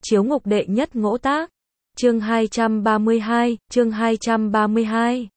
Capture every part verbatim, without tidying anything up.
Chiếu ngục đệ nhất ngỗ tác. Chương hai trăm ba mươi hai, chương hai trăm ba mươi hai.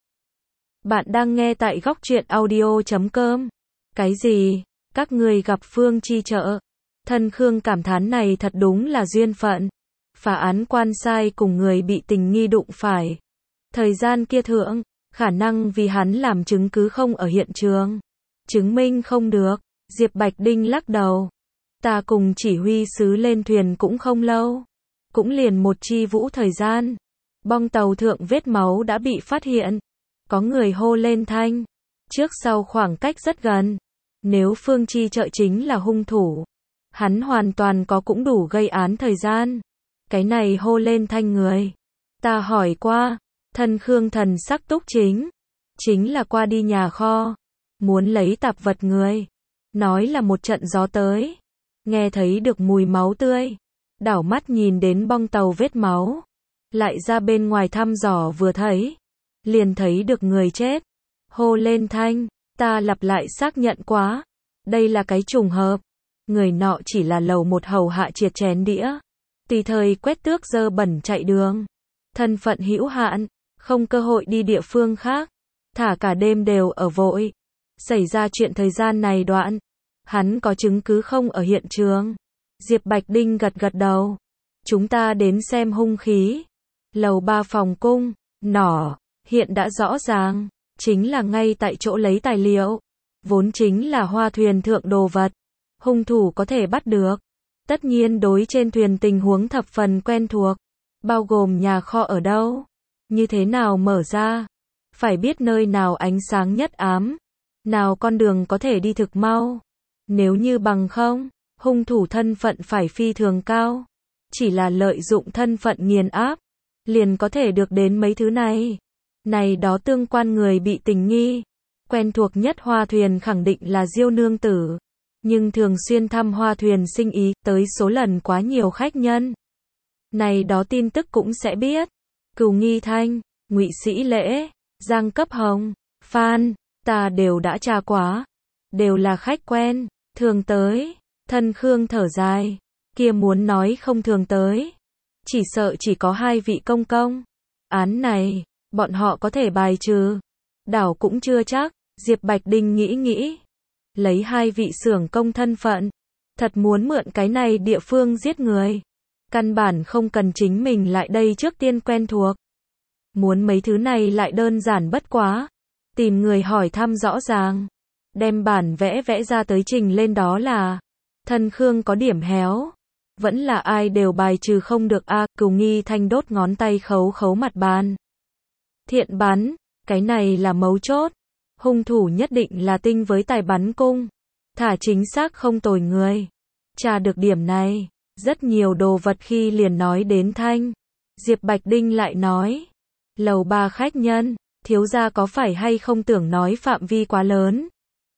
Bạn đang nghe tại góc truyện audio chấm com. Cái gì? Các người gặp Phương Chi Trợ? Thân Khương cảm thán này thật đúng là duyên phận. Phá án quan sai cùng người bị tình nghi đụng phải. Thời gian kia thượng, khả năng vì hắn làm chứng cứ không ở hiện trường. Chứng minh không được. Diệp Bạch Đinh lắc đầu. Ta cùng chỉ huy sứ lên thuyền cũng không lâu. Cũng liền một chi vũ thời gian. Bong tàu thượng vết máu đã bị phát hiện. Có người hô lên thanh. Trước sau khoảng cách rất gần. Nếu Phương Chi Trợ chính là hung thủ, hắn hoàn toàn có cũng đủ gây án thời gian. Cái này hô lên thanh người. Ta hỏi qua. Thân Khương thần sắc túc chính. Chính là qua đi nhà kho. Muốn lấy tạp vật người. Nói là một trận gió tới. Nghe thấy được mùi máu tươi. Đảo mắt nhìn đến bong tàu vết máu. Lại ra bên ngoài thăm dò vừa thấy. Liền thấy được người chết. Hô lên thanh. Ta lặp lại xác nhận quá. Đây là cái trùng hợp. Người nọ chỉ là lầu một hầu hạ triệt chén đĩa. Tùy thời quét tước dơ bẩn chạy đường. Thân phận hữu hạn. Không cơ hội đi địa phương khác. Thả cả đêm đều ở vội. Xảy ra chuyện thời gian này đoạn. Hắn có chứng cứ không ở hiện trường. Diệp Bạch Đinh gật gật đầu. Chúng ta đến xem hung khí. Lầu ba phòng cung, nỏ, hiện đã rõ ràng. Chính là ngay tại chỗ lấy tài liệu. Vốn chính là hoa thuyền thượng đồ vật. Hung thủ có thể bắt được. Tất nhiên đối trên thuyền tình huống thập phần quen thuộc. Bao gồm nhà kho ở đâu. Như thế nào mở ra. Phải biết nơi nào ánh sáng nhất ám. Nào con đường có thể đi thực mau. Nếu như bằng không, hung thủ thân phận phải phi thường cao. Chỉ là lợi dụng thân phận nghiền áp. Liền có thể được đến mấy thứ này. Này đó tương quan người bị tình nghi. Quen thuộc nhất hoa thuyền khẳng định là Diêu nương tử. Nhưng thường xuyên thăm hoa thuyền sinh ý, tới số lần quá nhiều khách nhân. Này đó tin tức cũng sẽ biết. Cửu Nghi Thanh, Ngụy Sĩ Lễ, Giang Cấp Hồng, Phan, ta đều đã tra quá. Đều là khách quen, thường tới. Thân Khương thở dài. Kia muốn nói không thường tới. Chỉ sợ chỉ có hai vị công công. Án này, bọn họ có thể bài trừ. Đảo cũng chưa chắc. Diệp Bạch Đinh nghĩ nghĩ. Lấy hai vị xưởng công thân phận. Thật muốn mượn cái này địa phương giết người. Căn bản không cần chính mình lại đây trước tiên quen thuộc. Muốn mấy thứ này lại đơn giản bất quá. Tìm người hỏi thăm rõ ràng. Đem bản vẽ vẽ ra tới trình lên đó là. Thân Khương có điểm héo. Vẫn là ai đều bài trừ không được a. À, Cửu Nghi Thanh đốt ngón tay khấu khấu mặt bàn. Thiện bắn. Cái này là mấu chốt. Hung thủ nhất định là tinh với tài bắn cung. Thả chính xác không tồi người. Tra được điểm này. Rất nhiều đồ vật khi liền nói đến thanh. Diệp Bạch Đinh lại nói. Lầu ba khách nhân. Thiếu gia có phải hay không tưởng nói phạm vi quá lớn.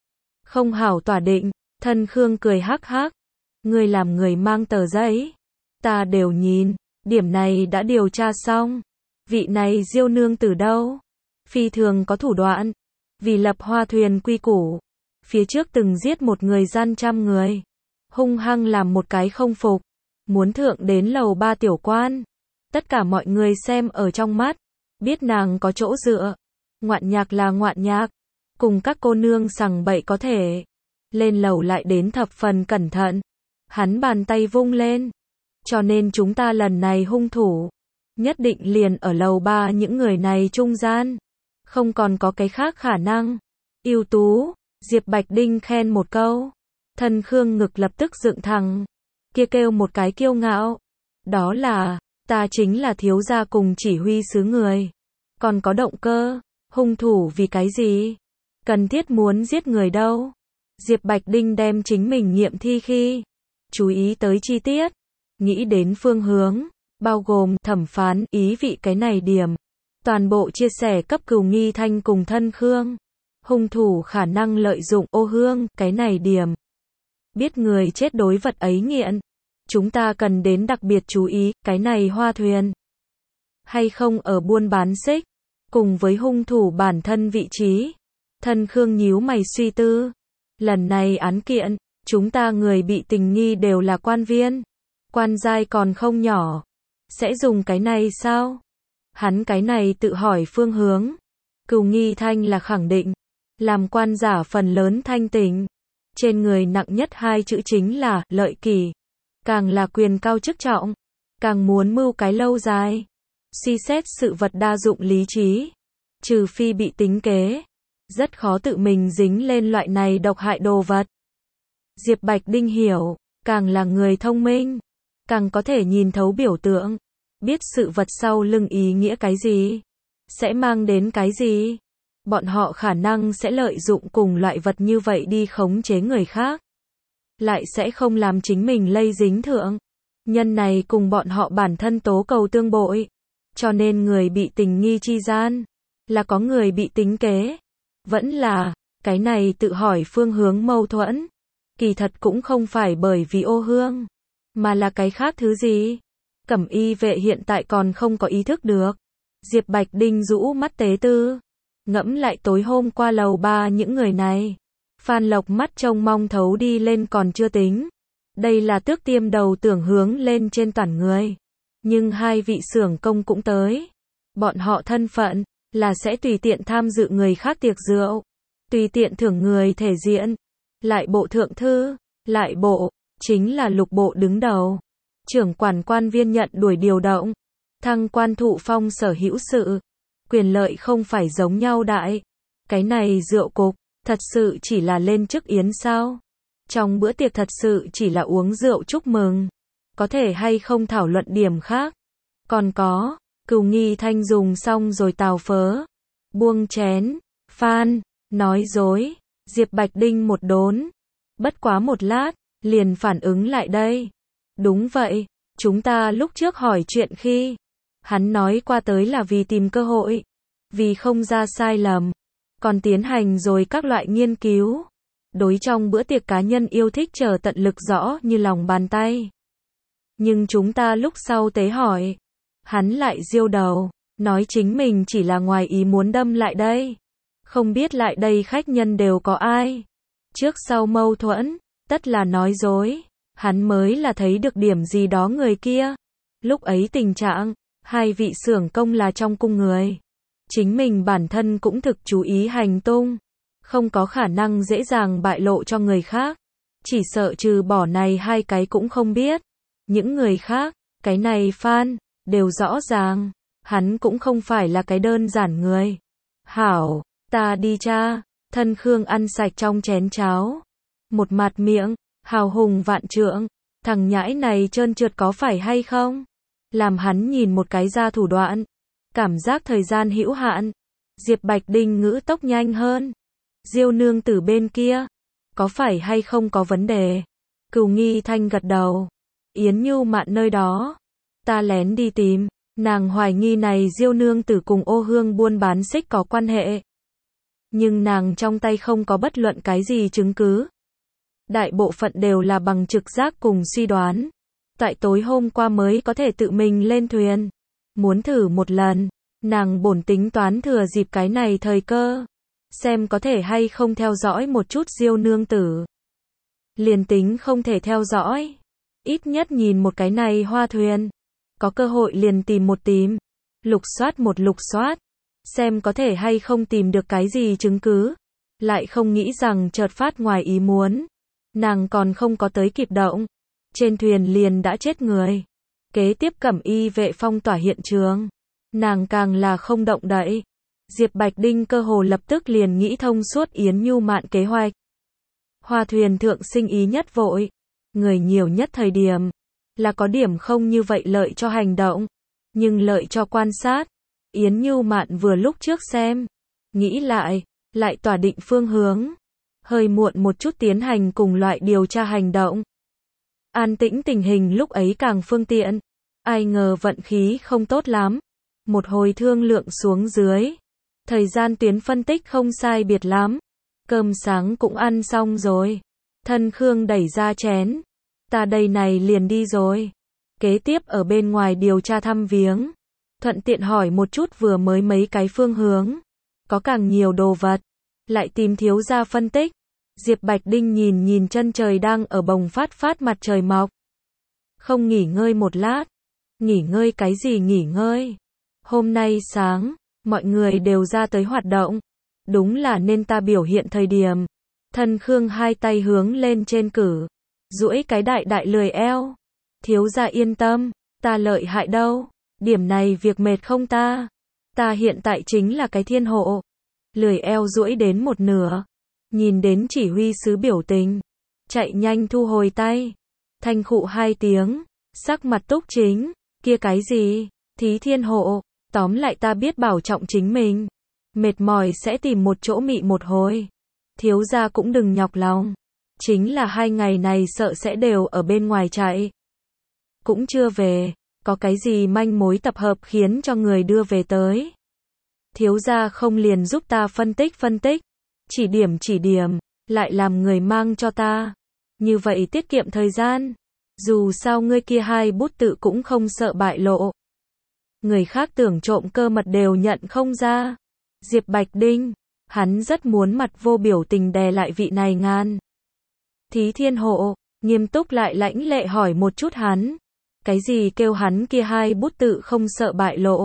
Không hảo tỏa định. Thân Khương cười hắc hắc. Người làm người mang tờ giấy. Ta đều nhìn. Điểm này đã điều tra xong. Vị này Diêu nương từ đâu? Phi thường có thủ đoạn. Vì lập hoa thuyền quy củ. Phía trước từng giết một người gian trăm người. Hung hăng làm một cái không phục. Muốn thượng đến lầu ba tiểu quan. Tất cả mọi người xem ở trong mắt. Biết nàng có chỗ dựa. Ngoạn nhạc là ngoạn nhạc. Cùng các cô nương sằng bậy có thể. Lên lầu lại đến thập phần cẩn thận. Hắn bàn tay vung lên. Cho nên chúng ta lần này hung thủ. Nhất định liền ở lầu ba những người này trung gian. Không còn có cái khác khả năng. Ưu tú. Diệp Bạch Đinh khen một câu. Thân Khương ngực lập tức dựng thẳng. Kia kêu một cái kiêu ngạo. Đó là, ta chính là thiếu gia cùng chỉ huy sứ người. Còn có động cơ. Hung thủ vì cái gì? Cần thiết muốn giết người đâu? Diệp Bạch Đinh đem chính mình nghiệm thi khi. Chú ý tới chi tiết. Nghĩ đến phương hướng. Bao gồm thẩm phán ý vị cái này điểm. Toàn bộ chia sẻ cấp Cửu Nghi Thanh cùng Thân Khương. Hung thủ khả năng lợi dụng ô hương cái này điểm. Biết người chết đối vật ấy nghiện. Chúng ta cần đến đặc biệt chú ý cái này hoa thuyền. Hay không ở buôn bán xích. Cùng với hung thủ bản thân vị trí. Thân Khương nhíu mày suy tư. Lần này án kiện. Chúng ta người bị tình nghi đều là quan viên. Quan giai còn không nhỏ. Sẽ dùng cái này sao? Hắn cái này tự hỏi phương hướng. Cửu Nghi Thanh là khẳng định. Làm quan giả phần lớn thanh tỉnh. Trên người nặng nhất hai chữ chính là lợi kỳ. Càng là quyền cao chức trọng. Càng muốn mưu cái lâu dài. Suy xét sự vật đa dụng lý trí. Trừ phi bị tính kế. Rất khó tự mình dính lên loại này độc hại đồ vật. Diệp Bạch Đinh hiểu. Càng là người thông minh. Càng có thể nhìn thấu biểu tượng. Biết sự vật sau lưng ý nghĩa cái gì. Sẽ mang đến cái gì. Bọn họ khả năng sẽ lợi dụng cùng loại vật như vậy đi khống chế người khác. Lại sẽ không làm chính mình lây dính thượng. Nhân này cùng bọn họ bản thân tố cầu tương bội. Cho nên người bị tình nghi chi gian. Là có người bị tính kế. Vẫn là, cái này tự hỏi phương hướng mâu thuẫn. Kỳ thật cũng không phải bởi vì ô hương. Mà là cái khác thứ gì. Cẩm y vệ hiện tại còn không có ý thức được. Diệp Bạch Đinh rũ mắt tế tư. Ngẫm lại tối hôm qua lầu ba những người này. Phan Lộc mắt trông mong thấu đi lên còn chưa tính. Đây là tước tiêm đầu tưởng hướng lên trên toàn người. Nhưng hai vị xưởng công cũng tới. Bọn họ thân phận, là sẽ tùy tiện tham dự người khác tiệc rượu. Tùy tiện thưởng người thể diện. Lại bộ thượng thư, lại bộ, chính là lục bộ đứng đầu. Trưởng quản quan viên nhận đuổi điều động. Thăng quan thụ phong sở hữu sự. Quyền lợi không phải giống nhau đại. Cái này rượu cục, thật sự chỉ là lên chức yến sao? Trong bữa tiệc thật sự chỉ là uống rượu chúc mừng. Có thể hay không thảo luận điểm khác. Còn có, Cửu Nghi Thanh dùng xong rồi tào phớ. Buông chén, Phan, nói dối. Diệp Bạch Đinh một đốn. Bất quá một lát, liền phản ứng lại đây. Đúng vậy, chúng ta lúc trước hỏi chuyện khi. Hắn nói qua tới là vì tìm cơ hội. Vì không ra sai lầm. Còn tiến hành rồi các loại nghiên cứu. Đối trong bữa tiệc cá nhân yêu thích chờ tận lực rõ như lòng bàn tay. Nhưng chúng ta lúc sau tế hỏi. Hắn lại diêu đầu. Nói chính mình chỉ là ngoài ý muốn đâm lại đây. Không biết lại đây khách nhân đều có ai. Trước sau mâu thuẫn. Tất là nói dối. Hắn mới là thấy được điểm gì đó người kia. Lúc ấy tình trạng. Hai vị xưởng công là trong cung người. Chính mình bản thân cũng thực chú ý hành tung. Không có khả năng dễ dàng bại lộ cho người khác. Chỉ sợ trừ bỏ này hai cái cũng không biết. Những người khác, cái này Phan, đều rõ ràng. Hắn cũng không phải là cái đơn giản người. Hảo, ta đi cha. Thân Khương ăn sạch trong chén cháo. Một mặt miệng, hào hùng vạn trượng. Thằng nhãi này trơn trượt có phải hay không? Làm hắn nhìn một cái ra thủ đoạn. Cảm giác thời gian hữu hạn. Diệp Bạch Đinh ngữ tốc nhanh hơn. Diêu nương tử bên kia. Có phải hay không có vấn đề? Cửu Nghi Thanh gật đầu. Yến Nhu Mạn nơi đó. Ta lén đi tìm. Nàng hoài nghi này Diêu nương tử cùng ô hương buôn bán xích có quan hệ. Nhưng nàng trong tay không có bất luận cái gì chứng cứ. Đại bộ phận đều là bằng trực giác cùng suy đoán. Tại tối hôm qua mới có thể tự mình lên thuyền. Muốn thử một lần. Nàng bổn tính toán thừa dịp cái này thời cơ. Xem có thể hay không theo dõi một chút Diêu nương tử. Liền tính không thể theo dõi. Ít nhất nhìn một cái này hoa thuyền. Có cơ hội liền tìm một tìm. Lục soát một lục soát. Xem có thể hay không tìm được cái gì chứng cứ. Lại không nghĩ rằng chợt phát ngoài ý muốn. Nàng còn không có tới kịp động. Trên thuyền liền đã chết người. Kế tiếp Cẩm y vệ phong tỏa hiện trường. Nàng càng là không động đậy. Diệp Bạch Đinh cơ hồ lập tức liền nghĩ thông suốt Yến Nhu Mạn kế hoạch. Hoa thuyền thượng sinh ý nhất vội. Người nhiều nhất thời điểm. Là có điểm không như vậy lợi cho hành động. Nhưng lợi cho quan sát. Yến Nhu Mạn vừa lúc trước xem. Nghĩ lại. Lại tỏa định phương hướng. Hơi muộn một chút tiến hành cùng loại điều tra hành động. An tĩnh tình hình lúc ấy càng phương tiện. Ai ngờ vận khí không tốt lắm. Một hồi thương lượng xuống dưới. Thời gian tuyến phân tích không sai biệt lắm. Cơm sáng cũng ăn xong rồi. Thân Khương đẩy ra chén. Ta đây này liền đi rồi. Kế tiếp ở bên ngoài điều tra thăm viếng. Thuận tiện hỏi một chút vừa mới mấy cái phương hướng. Có càng nhiều đồ vật. Lại tìm thiếu gia phân tích. Diệp Bạch Đinh nhìn nhìn chân trời đang ở bồng phát phát mặt trời mọc. Không nghỉ ngơi một lát. Nghỉ ngơi cái gì nghỉ ngơi? Hôm nay sáng, mọi người đều ra tới hoạt động. Đúng là nên ta biểu hiện thời điểm. Thân Khương hai tay hướng lên trên cử. Duỗi cái đại đại lười eo. Thiếu gia yên tâm, ta lợi hại đâu. Điểm này việc mệt không ta. Ta hiện tại chính là cái thiên hộ. Lười eo duỗi đến một nửa. Nhìn đến chỉ huy sứ biểu tình. Chạy nhanh thu hồi tay. Thanh khụ hai tiếng. Sắc mặt túc chính. Kia cái gì? Thí thiên hộ. Tóm lại ta biết bảo trọng chính mình. Mệt mỏi sẽ tìm một chỗ mị một hồi. Thiếu gia cũng đừng nhọc lòng. Chính là hai ngày này sợ sẽ đều ở bên ngoài chạy. Cũng chưa về. Có cái gì manh mối tập hợp khiến cho người đưa về tới. Thiếu gia không liền giúp ta phân tích phân tích. Chỉ điểm chỉ điểm. Lại làm người mang cho ta. Như vậy tiết kiệm thời gian. Dù sao ngươi kia hai bút tự cũng không sợ bại lộ. Người khác tưởng trộm cơ mật đều nhận không ra. Diệp Bạch Đinh. Hắn rất muốn mặt vô biểu tình đè lại vị này ngàn. Thí thiên hộ. Nghiêm túc lại lãnh lệ hỏi một chút hắn. Cái gì kêu hắn kia hai bút tự không sợ bại lộ.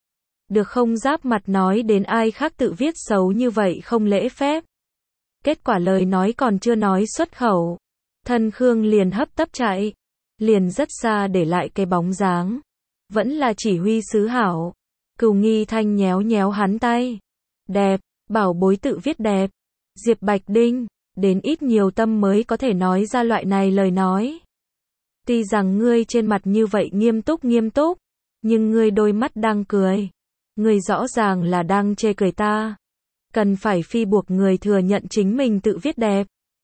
Được không giáp mặt nói đến ai khác tự viết xấu như vậy không lễ phép. Kết quả lời nói còn chưa nói xuất khẩu. Thân Khương liền hấp tấp chạy. Liền rất xa để lại cái bóng dáng. Vẫn là chỉ huy sứ hảo. Cửu Nghi Thanh nhéo nhéo hắn tay. Đẹp, bảo bối tự viết đẹp. Diệp Bạch Đinh, đến ít nhiều tâm mới có thể nói ra loại này lời nói. Tuy rằng ngươi trên mặt như vậy nghiêm túc nghiêm túc, nhưng ngươi đôi mắt đang cười. Ngươi rõ ràng là đang chê cười ta. Cần phải phi buộc người thừa nhận chính mình tự viết đẹp.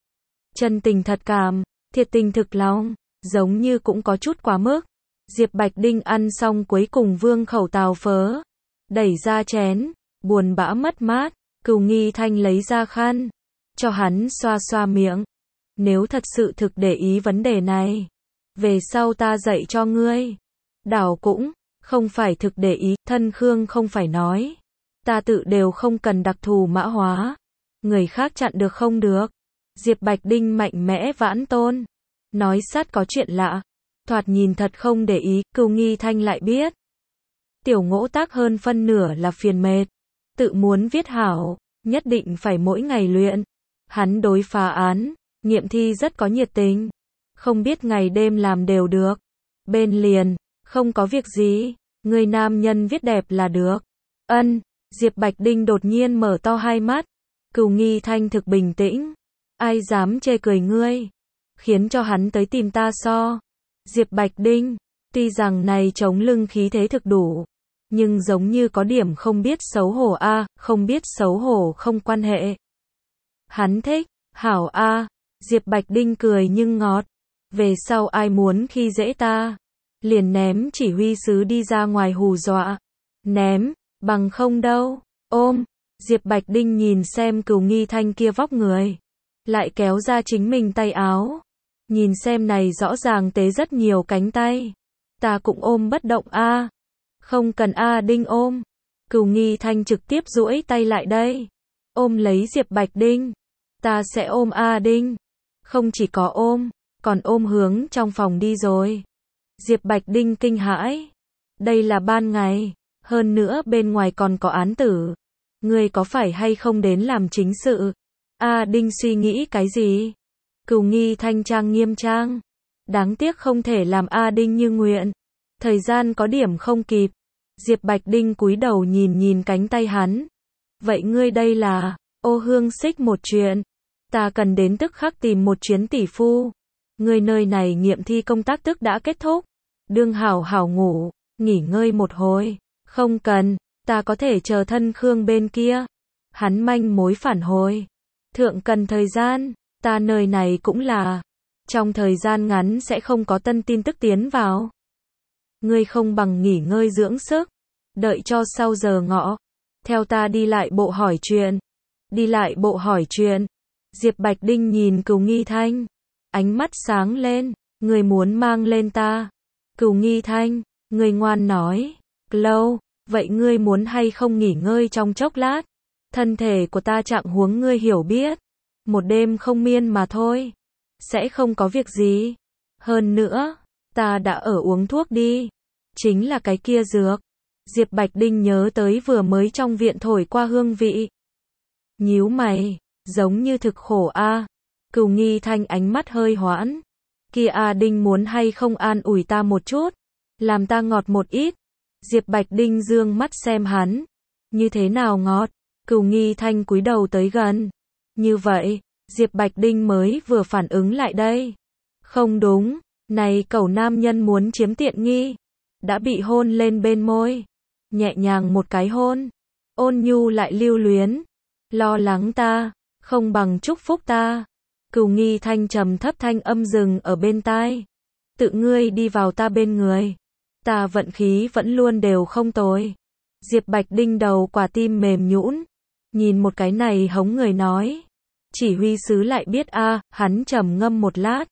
Chân tình thật cảm, thiệt tình thực lòng, giống như cũng có chút quá mức. Diệp Bạch Đinh ăn xong cuối cùng vương khẩu tàu phớ. Đẩy ra chén, buồn bã mất mát, Cửu Nghi Thanh lấy ra khăn. Cho hắn xoa xoa miệng. Nếu thật sự thực để ý vấn đề này. Về sau ta dạy cho ngươi. Đảo cũng, không phải thực để ý, Thân Khương không phải nói. Ta tự đều không cần đặc thù mã hóa. Người khác chặn được không được. Diệp Bạch Đinh mạnh mẽ vãn tôn. Nói sát có chuyện lạ. Thoạt nhìn thật không để ý, Cửu Nghi Thanh lại biết. Tiểu Ngỗ Tác hơn phân nửa là phiền mệt. Tự muốn viết hảo, nhất định phải mỗi ngày luyện. Hắn đối phá án, nghiệm thi rất có nhiệt tình. Không biết ngày đêm làm đều được. Bên liền, không có việc gì, người nam nhân viết đẹp là được. Ân, Diệp Bạch Đinh đột nhiên mở to hai mắt. Cửu Nghi Thanh thực bình tĩnh. Ai dám chê cười ngươi. Khiến cho hắn tới tìm ta so. Diệp Bạch Đinh, tuy rằng này chống lưng khí thế thực đủ. Nhưng giống như có điểm không biết xấu hổ a, à, không biết xấu hổ không quan hệ. Hắn thích, hảo a, à. Diệp Bạch Đinh cười nhưng ngọt. Về sau ai muốn khi dễ ta, liền ném chỉ huy sứ đi ra ngoài hù dọa. Ném, bằng không đâu, ôm. Diệp Bạch Đinh nhìn xem Cửu Nghi Thanh kia vóc người. Lại kéo ra chính mình tay áo. Nhìn xem này rõ ràng tế rất nhiều cánh tay. Ta cũng ôm bất động a. À. Không cần a à Đinh ôm. Cửu Nghi Thanh trực tiếp duỗi tay lại đây. Ôm lấy Diệp Bạch Đinh. Ta sẽ ôm a à Đinh. Không chỉ có ôm, còn ôm hướng trong phòng đi rồi. Diệp Bạch Đinh kinh hãi. Đây là ban ngày, hơn nữa bên ngoài còn có án tử. Ngươi có phải hay không đến làm chính sự? A à Đinh suy nghĩ cái gì? Cửu Nghi Thanh trang nghiêm trang. Đáng tiếc không thể làm A Đinh như nguyện. Thời gian có điểm không kịp. Diệp Bạch Đinh cúi đầu nhìn nhìn cánh tay hắn. Vậy ngươi đây là, ô hương xích một chuyện. Ta cần đến tức khắc tìm một chuyến tỷ phu. Ngươi nơi này nghiệm thi công tác tức đã kết thúc. Đương hảo hảo ngủ, nghỉ ngơi một hồi. Không cần, ta có thể chờ Thân Khương bên kia. Hắn manh mối phản hồi. Thượng cần thời gian, ta nơi này cũng là. Trong thời gian ngắn sẽ không có tân tin tức tiến vào. Ngươi không bằng nghỉ ngơi dưỡng sức. Đợi cho sau giờ ngọ. Theo ta đi lại bộ hỏi chuyện. Đi lại bộ hỏi chuyện. Diệp Bạch Đinh nhìn Cửu Nghi Thanh. Ánh mắt sáng lên. Ngươi muốn mang lên ta. Cửu Nghi Thanh. Ngươi ngoan nói. Lâu. Vậy ngươi muốn hay không nghỉ ngơi trong chốc lát? Thân thể của ta trạng huống ngươi hiểu biết. Một đêm không miên mà thôi. Sẽ không có việc gì. Hơn nữa, Ta đã ở uống thuốc đi. Chính là cái kia dược. Diệp Bạch Đinh nhớ tới vừa mới trong viện thổi qua hương vị. Nhíu mày, giống như thực khổ a. Cửu Nghi Thanh ánh mắt hơi hoãn. Kia a Đinh muốn hay không an ủi ta một chút, làm ta ngọt một ít. Diệp Bạch Đinh dương mắt xem hắn. Như thế nào ngọt? Cửu Nghi Thanh cúi đầu tới gần. Như vậy, Diệp Bạch Đinh mới vừa phản ứng lại đây. Không đúng, này cẩu nam nhân muốn chiếm tiện nghi. Đã bị hôn lên bên môi. Nhẹ nhàng một cái hôn. Ôn nhu lại lưu luyến. Lo lắng ta, không bằng chúc phúc ta. Cửu Nghi Thanh trầm thấp thanh âm dừng ở bên tai. Tự ngươi đi vào ta bên người. Ta vận khí vẫn luôn đều không tồi. Diệp Bạch Đinh đầu quả tim mềm nhũn. Nhìn một cái này hống người nói. Chỉ huy sứ lại biết a, à, hắn trầm ngâm một lát.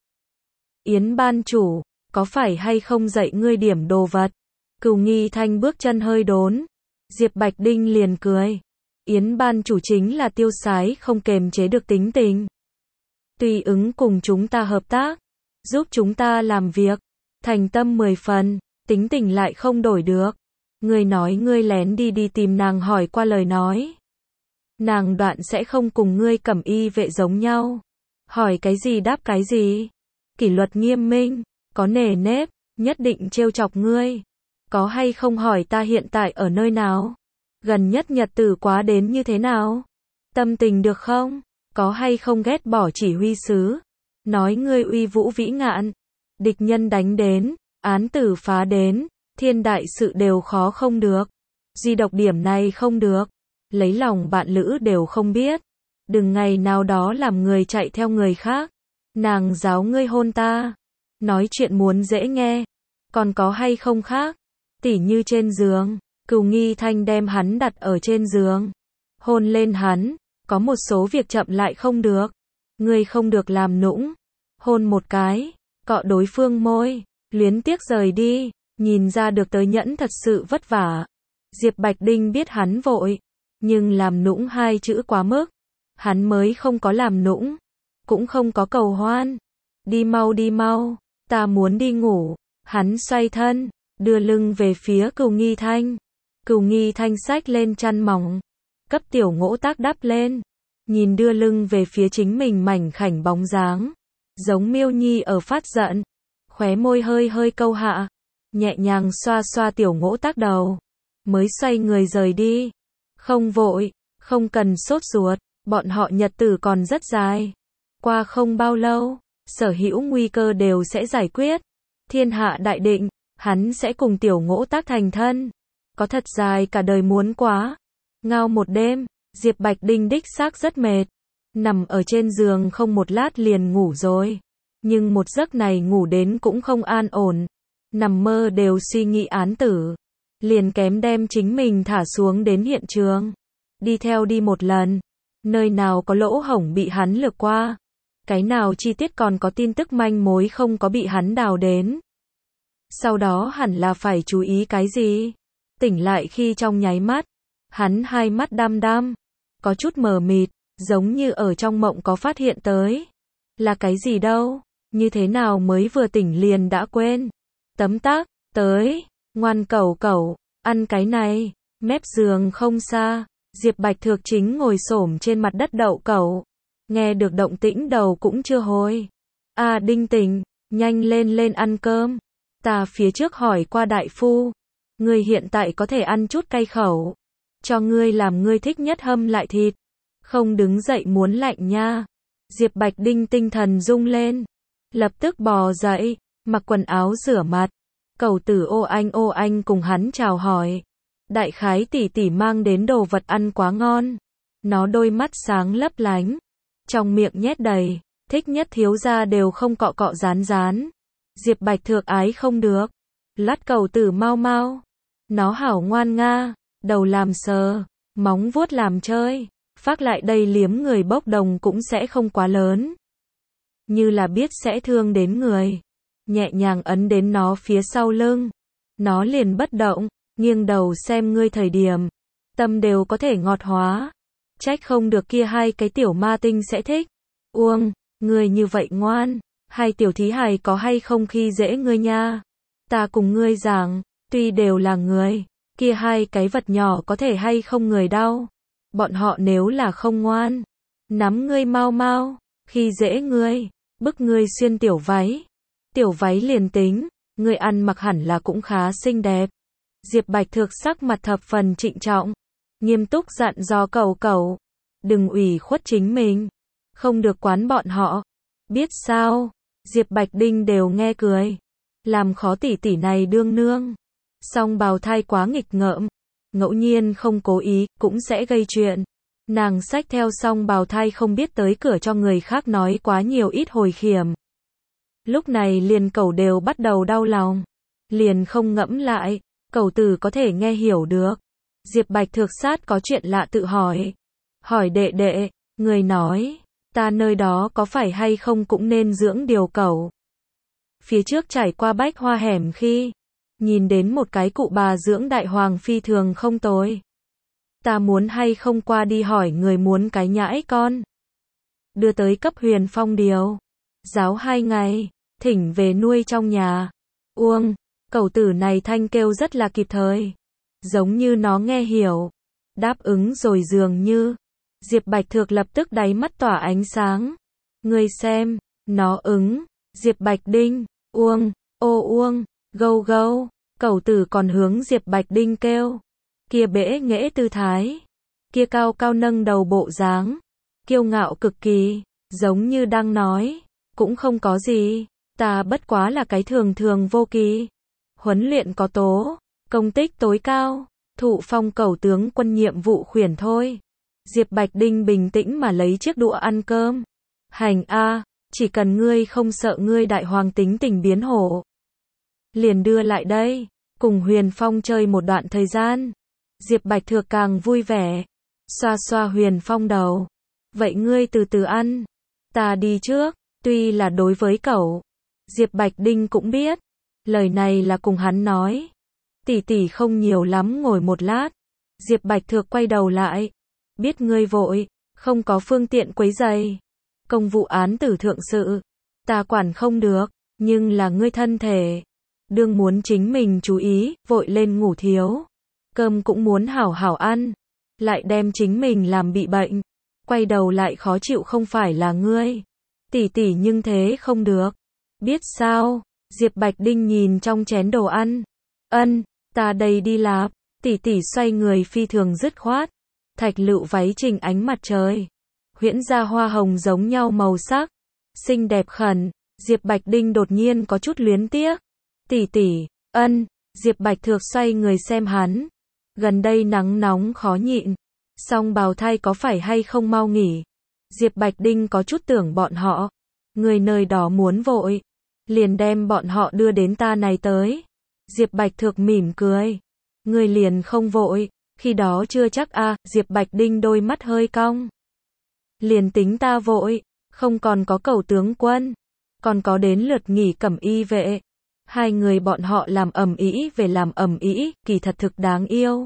Yến ban chủ, có phải hay không dạy ngươi điểm đồ vật? Cửu Nghi Thanh bước chân hơi đốn. Diệp Bạch Đinh liền cười. Yến ban chủ chính là tiêu sái không kềm chế được tính tình. Tùy ứng cùng chúng ta hợp tác, giúp chúng ta làm việc, thành tâm mười phần, tính tình lại không đổi được. Ngươi nói ngươi lén đi đi tìm nàng hỏi qua lời nói. Nàng đoạn sẽ không cùng ngươi cẩm y vệ giống nhau. Hỏi cái gì đáp cái gì. Kỷ luật nghiêm minh, có nề nếp, nhất định trêu chọc ngươi. Có hay không hỏi ta hiện tại ở nơi nào? Gần nhất nhật tử quá đến như thế nào? Tâm tình được không? Có hay không ghét bỏ chỉ huy sứ? Nói ngươi uy vũ vĩ ngạn. Địch nhân đánh đến, án tử phá đến, thiên đại sự đều khó không được. Duy độc điểm này không được. Lấy lòng bạn lữ đều không biết. Đừng ngày nào đó làm người chạy theo người khác. Nàng giáo ngươi hôn ta. Nói chuyện muốn dễ nghe. Còn có hay không khác? Tỉ như trên giường. Cửu Nghi Thanh đem hắn đặt ở trên giường. Hôn lên hắn. Có một số việc chậm lại không được. Ngươi không được làm nũng. Hôn một cái. Cọ đối phương môi. Luyến tiếc rời đi. Nhìn ra được tới nhẫn thật sự vất vả. Diệp Bạch Đinh biết hắn vội. Nhưng làm nũng hai chữ quá mức. Hắn mới không có làm nũng. Cũng không có cầu hoan. Đi mau đi mau. Ta muốn đi ngủ. Hắn xoay thân. Đưa lưng về phía Cửu Nghi Thanh. Cửu Nghi Thanh xách lên chăn mỏng. Cấp Tiểu Ngỗ Tác đắp lên. Nhìn đưa lưng về phía chính mình mảnh khảnh bóng dáng. Giống miêu nhi ở phát giận. Khóe môi hơi hơi câu hạ. Nhẹ nhàng xoa xoa Tiểu Ngỗ Tác đầu. Mới xoay người rời đi. Không vội, không cần sốt ruột. Bọn họ nhật tử còn rất dài. Qua không bao lâu, sở hữu nguy cơ đều sẽ giải quyết. Thiên hạ đại định, hắn sẽ cùng Tiểu Ngỗ Tác thành thân. Có thật dài cả đời muốn quá. Ngao một đêm, Diệp Bạch Đinh đích xác rất mệt. Nằm ở trên giường không một lát liền ngủ rồi. Nhưng một giấc này ngủ đến cũng không an ổn. Nằm mơ đều suy nghĩ án tử. Liền kém đem chính mình thả xuống đến hiện trường. Đi theo đi một lần. Nơi nào có lỗ hổng bị hắn lược qua. Cái nào chi tiết còn có tin tức manh mối không có bị hắn đào đến. Sau đó hẳn là phải chú ý cái gì? Tỉnh lại khi trong nháy mắt. Hắn hai mắt đăm đăm. Có chút mờ mịt. Giống như ở trong mộng có phát hiện tới. Là cái gì đâu? Như thế nào mới vừa tỉnh liền đã quên? Tấm tắc, tới. Ngoan cẩu cẩu, ăn cái này. Mép giường không xa. Diệp Bạch Thược chính ngồi xổm trên mặt đất đậu cẩu. Nghe được động tĩnh đầu cũng chưa hồi. À Đinh tỉnh, nhanh lên lên ăn cơm. Ta phía trước hỏi qua đại phu. Ngươi hiện tại có thể ăn chút cay khẩu. Cho ngươi làm ngươi thích nhất hâm lại thịt. Không đứng dậy muốn lạnh nha. Diệp Bạch Đinh tinh thần rung lên. Lập tức bò dậy, mặc quần áo rửa mặt. Cẩu tử ô anh ô anh cùng hắn chào hỏi. Đại khái tỷ tỷ mang đến đồ vật ăn quá ngon. Nó đôi mắt sáng lấp lánh. Trong miệng nhét đầy. Thích nhất thiếu gia đều không cọ cọ rán rán. Diệp Bạch Thược ái không được. Lát cẩu tử mau mau. Nó hảo ngoan nga. Đầu làm sờ. Móng vuốt làm chơi. Phát lại đây liếm người bốc đồng cũng sẽ không quá lớn. Như là biết sẽ thương đến người. Nhẹ nhàng ấn đến nó phía sau lưng. Nó liền bất động. Nghiêng đầu xem ngươi thời điểm. Tâm đều có thể ngọt hóa. Trách không được kia hai cái tiểu ma tinh sẽ thích. Uông, ngươi như vậy ngoan. Hai tiểu thí hài có hay không khi dễ ngươi nha. Ta cùng ngươi giảng, tuy đều là người, kia hai cái vật nhỏ có thể hay không người đau. Bọn họ nếu là không ngoan, nắm ngươi mau mau, khi dễ ngươi, bức ngươi xuyên tiểu váy. Tiểu váy liền tính, ngươi ăn mặc hẳn là cũng khá xinh đẹp. Diệp Bạch Thược sắc mặt thập phần trịnh trọng, nghiêm túc dặn dò cậu cậu, đừng ủy khuất chính mình, không được quán bọn họ. Biết sao? Diệp Bạch Đinh đều nghe cười, làm khó tỷ tỷ này đương nương. Song bào thai quá nghịch ngợm, ngẫu nhiên không cố ý, cũng sẽ gây chuyện. Nàng xách theo song bào thai không biết tới cửa cho người khác nói quá nhiều ít hồi khiểm. Lúc này liền cẩu đều bắt đầu đau lòng, liền không ngẫm lại, cẩu tử có thể nghe hiểu được. Diệp Bạch Thược sát có chuyện lạ tự hỏi. Hỏi đệ đệ, người nói, ta nơi đó có phải hay không cũng nên dưỡng điều cẩu. Phía trước trải qua bách hoa hẻm khi, nhìn đến một cái cụ bà dưỡng đại hoàng phi thường không tồi. Ta muốn hay không qua đi hỏi người muốn cái nhãi con. Đưa tới cấp Huyền Phong điều. Giáo hai ngày, thỉnh về nuôi trong nhà. Uông, cẩu tử này thanh kêu rất là kịp thời. Giống như nó nghe hiểu. Đáp ứng rồi dường như. Diệp Bạch Thược lập tức đáy mắt tỏa ánh sáng. Ngươi xem, nó ứng. Diệp Bạch Đinh, uông, ô uông, gâu gâu. Cẩu tử còn hướng Diệp Bạch Đinh kêu. Kia bẽ nghễ tư thái. Kia cao cao nâng đầu bộ dáng. Kiêu ngạo cực kỳ. Giống như đang nói. Cũng không có gì. Ta bất quá là cái thường thường vô kỳ. Huấn luyện có tố. Công tích tối cao. Thụ phong cẩu tướng quân nhiệm vụ khuyển thôi. Diệp Bạch Đinh bình tĩnh mà lấy chiếc đũa ăn cơm. Hành a, chỉ cần ngươi không sợ ngươi đại hoàng tính tình biến hổ. Liền đưa lại đây. Cùng Huyền Phong chơi một đoạn thời gian. Diệp Bạch Thược càng vui vẻ. Xoa xoa Huyền Phong đầu. Vậy ngươi từ từ ăn. Ta đi trước. Tuy là đối với cậu. Diệp Bạch Đinh cũng biết. Lời này là cùng hắn nói. Tỷ tỷ không nhiều lắm ngồi một lát. Diệp Bạch Thược quay đầu lại. Biết ngươi vội. Không có phương tiện quấy giày. Công vụ án tử thượng sự. Ta quản không được. Nhưng là ngươi thân thể. Đương muốn chính mình chú ý. Vội lên ngủ thiếu. Cơm cũng muốn hảo hảo ăn. Lại đem chính mình làm bị bệnh. Quay đầu lại khó chịu không phải là ngươi. Tỷ tỷ nhưng thế không được. Biết sao? Diệp Bạch Đinh nhìn trong chén đồ ăn. Ân, ta đây đi lạp. Tỷ tỷ xoay người phi thường dứt khoát. Thạch lựu váy trình ánh mặt trời. Huyễn ra hoa hồng giống nhau màu sắc. Xinh đẹp khẩn. Diệp Bạch Đinh đột nhiên có chút luyến tiếc. Tỷ tỷ, ân. Diệp Bạch Thược xoay người xem hắn. Gần đây nắng nóng khó nhịn. Song bào thai có phải hay không mau nghỉ. Diệp Bạch Đinh có chút tưởng bọn họ. Người nơi đó muốn vội. Liền đem bọn họ đưa đến ta này tới. Diệp Bạch Thược mỉm cười. Người liền không vội. Khi đó chưa chắc a. À, Diệp Bạch Đinh đôi mắt hơi cong. Liền tính ta vội. Không còn có cẩu tướng quân. Còn có đến lượt nghỉ cẩm y vệ. Hai người bọn họ làm ầm ĩ về làm ầm ĩ, kỳ thật thực đáng yêu.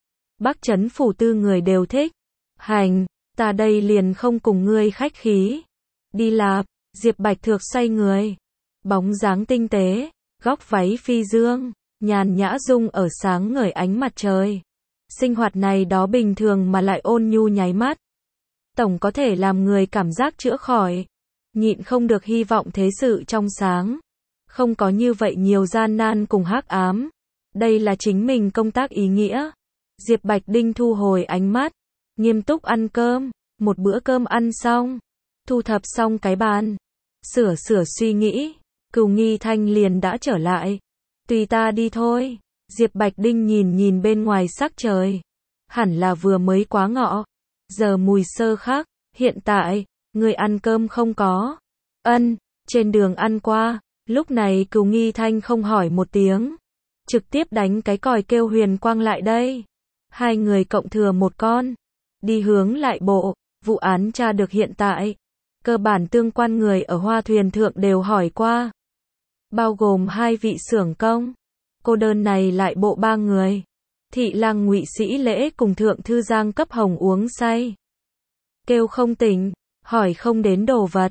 Bắc Trấn phủ tư người đều thích. Hành, ta đây liền không cùng ngươi khách khí. Đi lạp. Diệp Bạch Thược xoay người. Bóng dáng tinh tế, góc váy phi dương, nhàn nhã dung ở sáng ngời ánh mặt trời. Sinh hoạt này đó bình thường mà lại ôn nhu nháy mắt. Tổng có thể làm người cảm giác chữa khỏi. Nhịn không được hy vọng thế sự trong sáng. Không có như vậy nhiều gian nan cùng hắc ám. Đây là chính mình công tác ý nghĩa. Diệp Bạch Đinh thu hồi ánh mắt. Nghiêm túc ăn cơm. Một bữa cơm ăn xong. Thu thập xong cái bàn. Sửa sửa suy nghĩ. Cửu Nghi Thanh liền đã trở lại. Tùy ta đi thôi. Diệp Bạch Đinh nhìn nhìn bên ngoài sắc trời. Hẳn là vừa mới quá ngọ. Giờ mùi sơ khắc. Hiện tại, người ăn cơm không có. Ân, trên đường ăn qua. Lúc này Cửu Nghi Thanh không hỏi một tiếng. Trực tiếp đánh cái còi kêu Huyền Quang lại đây. Hai người cộng thừa một con. Đi hướng lại bộ. Vụ án tra được hiện tại. Cơ bản tương quan người ở Hoa Thuyền Thượng đều hỏi qua. Bao gồm hai vị xưởng công. Cô đơn này lại bộ ba người. Thị lang Ngụy Sĩ Lễ cùng Thượng Thư Giang Cấp Hồng uống say. Kêu không tỉnh. Hỏi không đến đồ vật.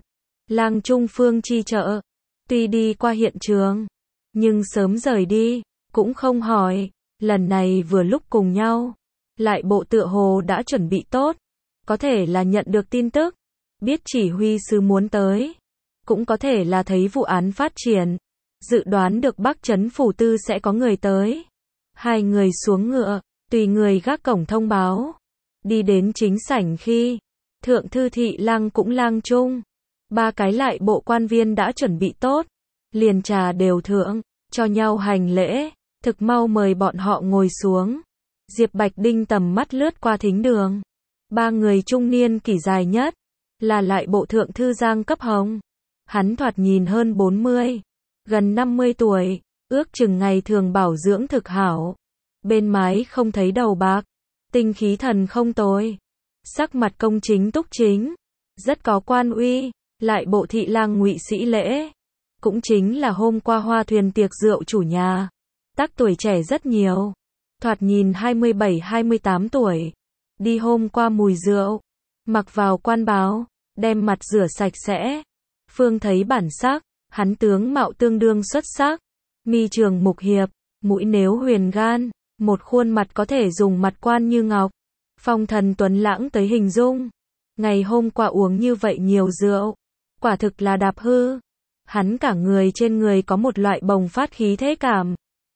Lang Trung Phương Chi Trợ, tuy đi qua hiện trường, nhưng sớm rời đi, cũng không hỏi, lần này vừa lúc cùng nhau, lại bộ tựa hồ đã chuẩn bị tốt, có thể là nhận được tin tức, biết chỉ huy sứ muốn tới, cũng có thể là thấy vụ án phát triển, dự đoán được Bắc Trấn Phủ Tư sẽ có người tới. Hai người xuống ngựa, tùy người gác cổng thông báo, đi đến chính sảnh khi Thượng thư thị lang cũng lang chung, ba cái lại bộ quan viên đã chuẩn bị tốt, liền trà đều thượng, cho nhau hành lễ, thực mau mời bọn họ ngồi xuống. Diệp Bạch Đinh tầm mắt lướt qua thính đường, ba người trung niên kỷ dài nhất, là lại bộ thượng thư Giang Cấp Hồng. Hắn thoạt nhìn hơn bốn mươi, gần năm mươi tuổi, ước chừng ngày thường bảo dưỡng thực hảo. Bên mái không thấy đầu bạc, tinh khí thần không tồi. Sắc mặt công chính túc chính, rất có quan uy, lại bộ thị lang Ngụy Sĩ Lễ. Cũng chính là hôm qua hoa thuyền tiệc rượu chủ nhà. Tác tuổi trẻ rất nhiều, thoạt nhìn hai mươi bảy hai mươi tám tuổi. Đi hôm qua mùi rượu, mặc vào quan báo, đem mặt rửa sạch sẽ. Phương thấy bản sắc, hắn tướng mạo tương đương xuất sắc, mi trường mục hiệp, mũi nếu huyền gan, một khuôn mặt có thể dùng mặt quan như ngọc, phong thần tuấn lãng tới hình dung. Ngày hôm qua uống như vậy nhiều rượu, quả thực là đạp hư. Hắn cả người trên người có một loại bồng phát khí thế cảm.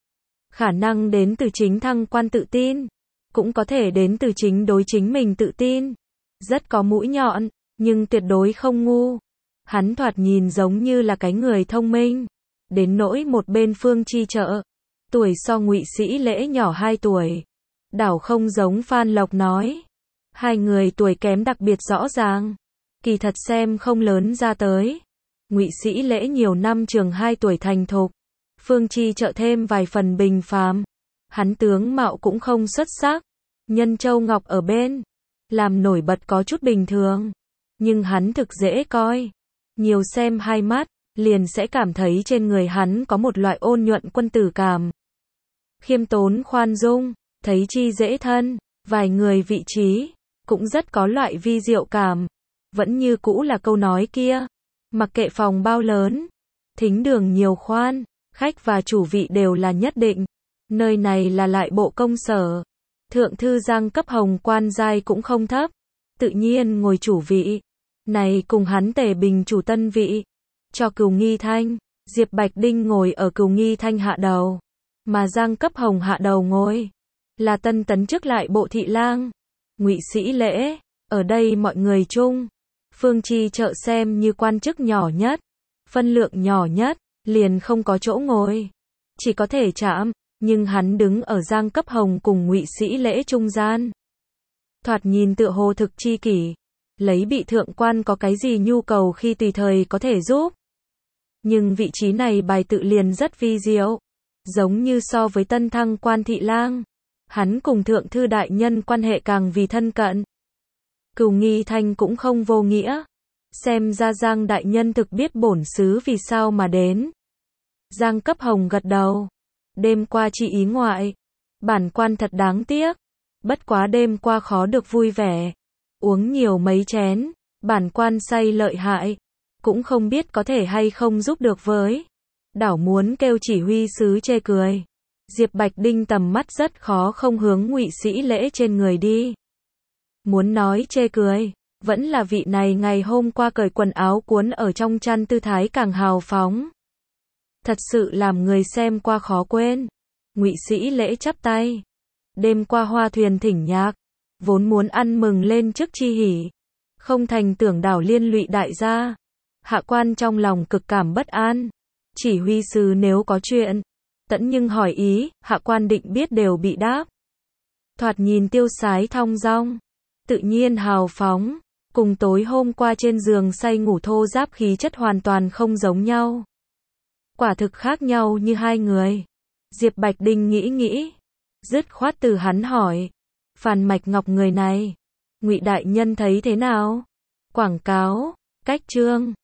Khả năng đến từ chính thăng quan tự tin, cũng có thể đến từ chính đối chính mình tự tin. Rất có mũi nhọn, nhưng tuyệt đối không ngu. Hắn thoạt nhìn giống như là cái người thông minh. Đến nỗi một bên Phương Chi Trợ, tuổi so Ngụy Sĩ Lễ nhỏ hai tuổi. Đảo không giống Phan Lộc nói. Hai người tuổi kém đặc biệt rõ ràng. Kỳ thật xem không lớn ra tới. Ngụy Sĩ Lễ nhiều năm trường hai tuổi thành thục. Phương Chi Trợ thêm vài phần bình phàm. Hắn tướng mạo cũng không xuất sắc. Nhân châu ngọc ở bên, làm nổi bật có chút bình thường. Nhưng hắn thực dễ coi. Nhiều xem hai mắt, liền sẽ cảm thấy trên người hắn có một loại ôn nhuận quân tử cảm. Khiêm tốn khoan dung, thấy chi dễ thân, vài người vị trí, cũng rất có loại vi diệu cảm. Vẫn như cũ là câu nói kia, mặc kệ phòng bao lớn, thính đường nhiều khoan, khách và chủ vị đều là nhất định. Nơi này là lại bộ công sở. Thượng thư Giang Cấp Hồng quan giai cũng không thấp, tự nhiên ngồi chủ vị. Này cùng hắn Tề Bình chủ tân vị, cho Cửu Nghi Thanh, Diệp Bạch Đinh ngồi ở Cửu Nghi Thanh hạ đầu, mà Giang Cấp Hồng hạ đầu ngồi, là tân tấn chức lại bộ thị lang, Ngụy Sĩ Lễ. Ở đây mọi người chung, Phương Chi Trợ xem như quan chức nhỏ nhất, phân lượng nhỏ nhất, liền không có chỗ ngồi, chỉ có thể chạm, nhưng hắn đứng ở Giang Cấp Hồng cùng Ngụy Sĩ Lễ trung gian. Thoạt nhìn tựa hồ thực chi kỷ, lấy bị thượng quan có cái gì nhu cầu khi tùy thời có thể giúp. Nhưng vị trí này bài tự liền rất vi diệu, giống như so với tân thăng quan thị lang, hắn cùng thượng thư đại nhân quan hệ càng vì thân cận. Cửu Nghi Thanh cũng không vô nghĩa, xem ra Giang đại nhân thực biết bổn xứ vì sao mà đến. Giang Cấp Hồng gật đầu, đêm qua chi ý ngoại, bản quan thật đáng tiếc, bất quá đêm qua khó được vui vẻ, uống nhiều mấy chén, bản quan say lợi hại, cũng không biết có thể hay không giúp được với. Đảo muốn kêu chỉ huy sứ chê cười. Diệp Bạch Đinh tầm mắt rất khó không hướng Ngụy Sĩ Lễ trên người đi. Muốn nói chê cười, vẫn là vị này ngày hôm qua cởi quần áo cuốn ở trong chăn tư thái càng hào phóng. Thật sự làm người xem qua khó quên. Ngụy Sĩ Lễ chắp tay. Đêm qua hoa thuyền thỉnh nhạc, vốn muốn ăn mừng lên trước chi hỉ, không thành tưởng đảo liên lụy đại gia. Hạ quan trong lòng cực cảm bất an. Chỉ huy sứ nếu có chuyện, tẫn nhưng hỏi ý, hạ quan định biết đều bị đáp. Thoạt nhìn tiêu sái thong dong, tự nhiên hào phóng, cùng tối hôm qua trên giường say ngủ thô giáp khí chất hoàn toàn không giống nhau. Quả thực khác nhau như hai người. Diệp Bạch Đinh nghĩ nghĩ, dứt khoát từ hắn hỏi, Phan Mạch Ngọc người này, Ngụy đại nhân thấy thế nào? Quảng cáo, cách chương